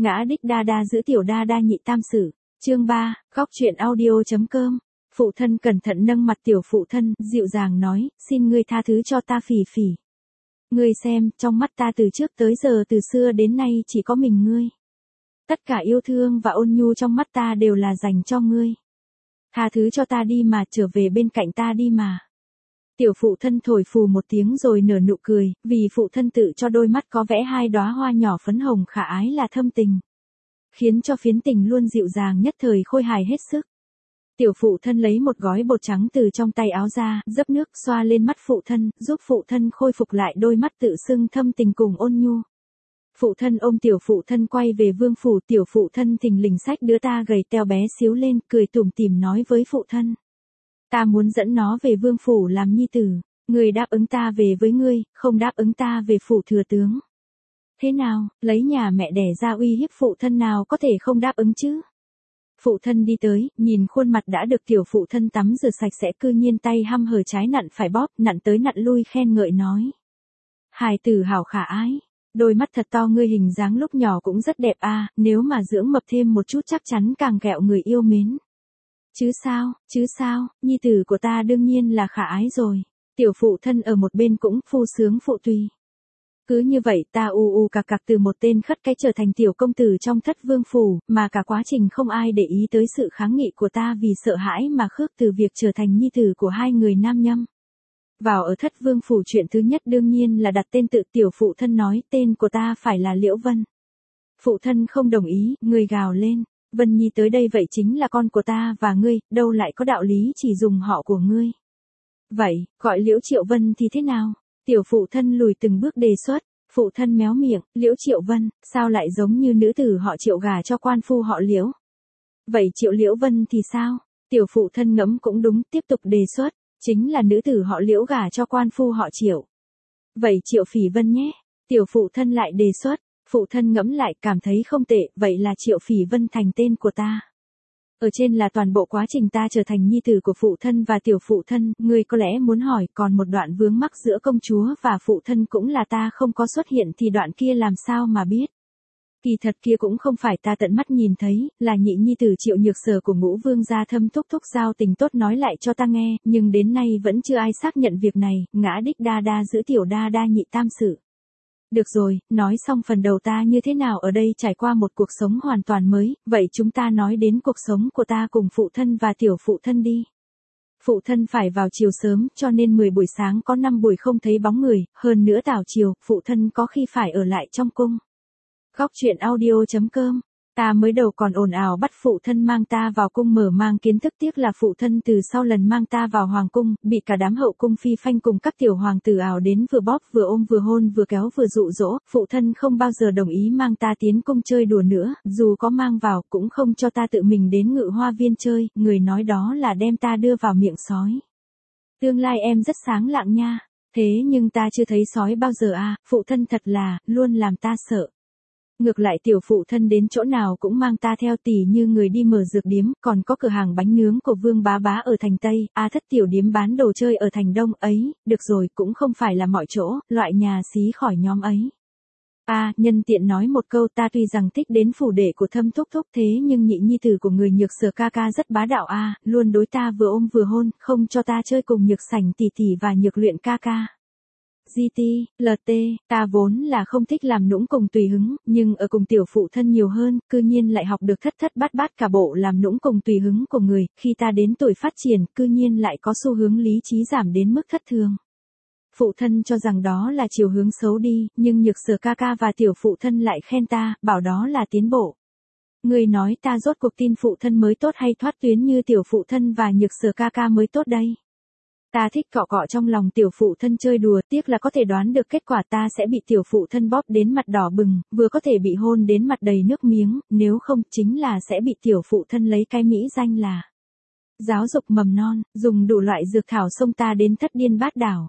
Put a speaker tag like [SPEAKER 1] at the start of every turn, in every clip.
[SPEAKER 1] Ngã đích đa đa giữ tiểu đa đa nhị tam sử. Chương 3, góc truyện audio.com. Phụ thân cẩn thận nâng mặt tiểu phụ thân, dịu dàng nói, xin ngươi tha thứ cho ta Phỉ Phỉ. Ngươi xem, trong mắt ta từ trước tới giờ từ xưa đến nay chỉ có mình ngươi. Tất cả yêu thương và ôn nhu trong mắt ta đều là dành cho ngươi. Tha thứ cho ta đi mà, trở về bên cạnh ta đi mà. Tiểu phụ thân thổi phù một tiếng rồi nở nụ cười, vì phụ thân tự cho đôi mắt có vẽ hai đóa hoa nhỏ phấn hồng khả ái là thâm tình. Khiến cho phiến tình luôn dịu dàng nhất thời khôi hài hết sức. Tiểu phụ thân lấy một gói bột trắng từ trong tay áo ra, dấp nước xoa lên mắt phụ thân, giúp phụ thân khôi phục lại đôi mắt tự sưng thâm tình cùng ôn nhu. Phụ thân ôm tiểu phụ thân quay về vương phủ, tiểu phụ thân thình lình xách đứa ta gầy teo bé xíu lên, cười tủm tỉm nói với phụ thân. Ta muốn dẫn nó về vương phủ làm nhi tử, người đáp ứng ta về với ngươi, không đáp ứng ta về phủ thừa tướng. Thế nào, lấy nhà mẹ đẻ ra uy hiếp phụ thân nào có thể không đáp ứng chứ? Phụ thân đi tới, nhìn khuôn mặt đã được tiểu phụ thân tắm rửa sạch sẽ, cư nhiên tay hăm hở trái nặn phải bóp, nặn tới nặn lui khen ngợi nói. Hài tử hảo khả ái, đôi mắt thật to, ngươi hình dáng lúc nhỏ cũng rất đẹp a, nếu mà dưỡng mập thêm một chút chắc chắn càng kẹo người yêu mến. Chứ sao, nhi tử của ta đương nhiên là khả ái rồi. Tiểu phụ thân ở một bên cũng phu sướng phụ tùy. Cứ như vậy ta cặc cặc từ một tên khất cái trở thành tiểu công tử trong thất vương phủ, mà cả quá trình không ai để ý tới sự kháng nghị của ta vì sợ hãi mà khước từ việc trở thành nhi tử của hai người nam nhâm. Vào ở thất vương phủ chuyện thứ nhất đương nhiên là đặt tên tự, tiểu phụ thân nói tên của ta phải là Liễu Vân. Phụ thân không đồng ý, người gào lên. Vân Nhi tới đây vậy chính là con của ta và ngươi, đâu lại có đạo lý chỉ dùng họ của ngươi. Vậy, gọi Liễu Triệu Vân thì thế nào? Tiểu phụ thân lùi từng bước đề xuất, phụ thân méo miệng, Liễu Triệu Vân, sao lại giống như nữ tử họ Triệu gả cho quan phu họ Liễu? Vậy Triệu Liễu Vân thì sao? Tiểu phụ thân ngẫm cũng đúng, tiếp tục đề xuất, chính là nữ tử họ Liễu gả cho quan phu họ Triệu. Vậy Triệu Phỉ Vân nhé, tiểu phụ thân lại đề xuất. Phụ thân ngẫm lại cảm thấy không tệ, vậy là Triệu Phỉ Vân thành tên của ta. Ở trên là toàn bộ quá trình ta trở thành nhi tử của phụ thân và tiểu phụ thân, ngươi có lẽ muốn hỏi còn một đoạn vướng mắc giữa công chúa và phụ thân cũng là ta không có xuất hiện thì đoạn kia làm sao mà biết. Kỳ thật kia cũng không phải ta tận mắt nhìn thấy, là nhị nhi tử Triệu Nhược Sở của Ngũ Vương gia Thâm thúc giao tình tốt nói lại cho ta nghe, nhưng đến nay vẫn chưa ai xác nhận việc này, ngã đích đa đa giữ tiểu đa đa nhị tam sử. Được rồi, nói xong phần đầu ta như thế nào ở đây trải qua một cuộc sống hoàn toàn mới, vậy chúng ta nói đến cuộc sống của ta cùng phụ thân và tiểu phụ thân đi. Phụ thân phải vào chiều sớm, cho nên 10 buổi sáng có 5 buổi không thấy bóng người, hơn nữa tảo chiều, phụ thân có khi phải ở lại trong cung. Góc truyện audio.com. Ta mới đầu còn ồn ào bắt phụ thân mang ta vào cung mở mang kiến thức, tiếc là phụ thân từ sau lần mang ta vào hoàng cung, bị cả đám hậu cung phi phanh cùng các tiểu hoàng tử ảo đến vừa bóp vừa ôm vừa hôn vừa kéo vừa dụ dỗ, phụ thân không bao giờ đồng ý mang ta tiến cung chơi đùa nữa, dù có mang vào cũng không cho ta tự mình đến Ngự Hoa Viên chơi, người nói đó là đem ta đưa vào miệng sói. Tương lai em rất sáng lạng nha, thế nhưng ta chưa thấy sói bao giờ à, phụ thân thật là, luôn làm ta sợ. Ngược lại tiểu phụ thân đến chỗ nào cũng mang ta theo, tỉ như người đi mở dược điếm, còn có cửa hàng bánh nướng của Vương Bá Bá ở thành Tây, thất tiểu điếm bán đồ chơi ở thành Đông ấy, được rồi cũng không phải là mọi chỗ, loại nhà xí khỏi nhóm ấy. Nhân tiện nói một câu, ta tuy rằng thích đến phủ đệ của Thâm thúc thế nhưng nhị nhi tử của người Nhược Sở ca ca rất bá đạo luôn đối ta vừa ôm vừa hôn, không cho ta chơi cùng Nhược Sảnh tỷ tỷ và Nhược Luyện ca ca. LT, ta vốn là không thích làm nũng cùng tùy hứng, nhưng ở cùng tiểu phụ thân nhiều hơn, cư nhiên lại học được thất thất bát bát cả bộ làm nũng cùng tùy hứng của người, khi ta đến tuổi phát triển, cư nhiên lại có xu hướng lý trí giảm đến mức thất thường. Phụ thân cho rằng đó là chiều hướng xấu đi, nhưng Nhược Sở ca ca và tiểu phụ thân lại khen ta, bảo đó là tiến bộ. Người nói ta rốt cuộc tin phụ thân mới tốt hay thoát tuyến như tiểu phụ thân và Nhược Sở ca ca mới tốt đây? Ta thích cọ cọ trong lòng tiểu phụ thân chơi đùa, tiếc là có thể đoán được kết quả, ta sẽ bị tiểu phụ thân bóp đến mặt đỏ bừng, vừa có thể bị hôn đến mặt đầy nước miếng, nếu không chính là sẽ bị tiểu phụ thân lấy cái mỹ danh là giáo dục mầm non, dùng đủ loại dược thảo xông ta đến thất điên bát đảo.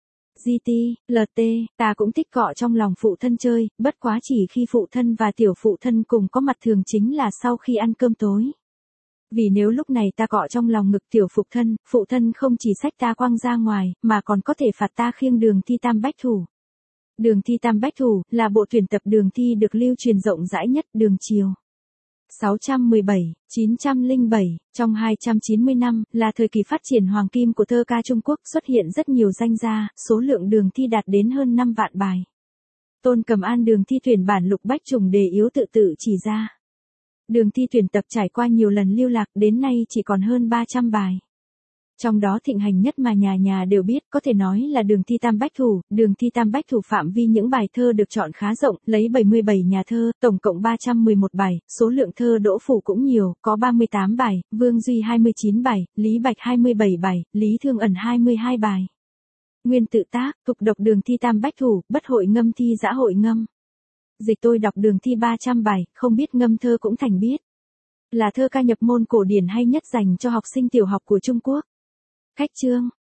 [SPEAKER 1] LT, ta cũng thích cọ trong lòng phụ thân chơi, bất quá chỉ khi phụ thân và tiểu phụ thân cùng có mặt, thường chính là sau khi ăn cơm tối. Vì nếu lúc này ta cọ trong lòng ngực tiểu phụ thân không chỉ xách ta quăng ra ngoài, mà còn có thể phạt ta khiêng đường thi tam bách thủ. Đường thi tam bách thủ, là bộ tuyển tập đường thi được lưu truyền rộng rãi nhất đường triều. 617, 907, trong 290 năm, là thời kỳ phát triển hoàng kim của thơ ca Trung Quốc, xuất hiện rất nhiều danh gia, số lượng đường thi đạt đến hơn 5 vạn bài. Tôn Cầm An đường thi tuyển bản Lục Bách Trùng Đề Yếu tự tự chỉ ra. Đường thi tuyển tập trải qua nhiều lần lưu lạc, đến nay chỉ còn hơn 300 bài. Trong đó thịnh hành nhất mà nhà nhà đều biết có thể nói là đường thi tam bách thủ. Đường thi tam bách thủ phạm vi những bài thơ được chọn khá rộng, lấy 77 nhà thơ, tổng cộng 311 bài, số lượng thơ Đỗ Phủ cũng nhiều, có 38 bài, Vương Duy 29 bài, Lý Bạch 27 bài, Lý Thương Ẩn 22 bài. Nguyên tự tác, tục đọc đường thi tam bách thủ, bất hội ngâm thi dã hội ngâm. Dịch tôi đọc đường thi 300 bài, không biết ngâm thơ cũng thành biết. Là thơ ca nhập môn cổ điển hay nhất dành cho học sinh tiểu học của Trung Quốc. Cách chương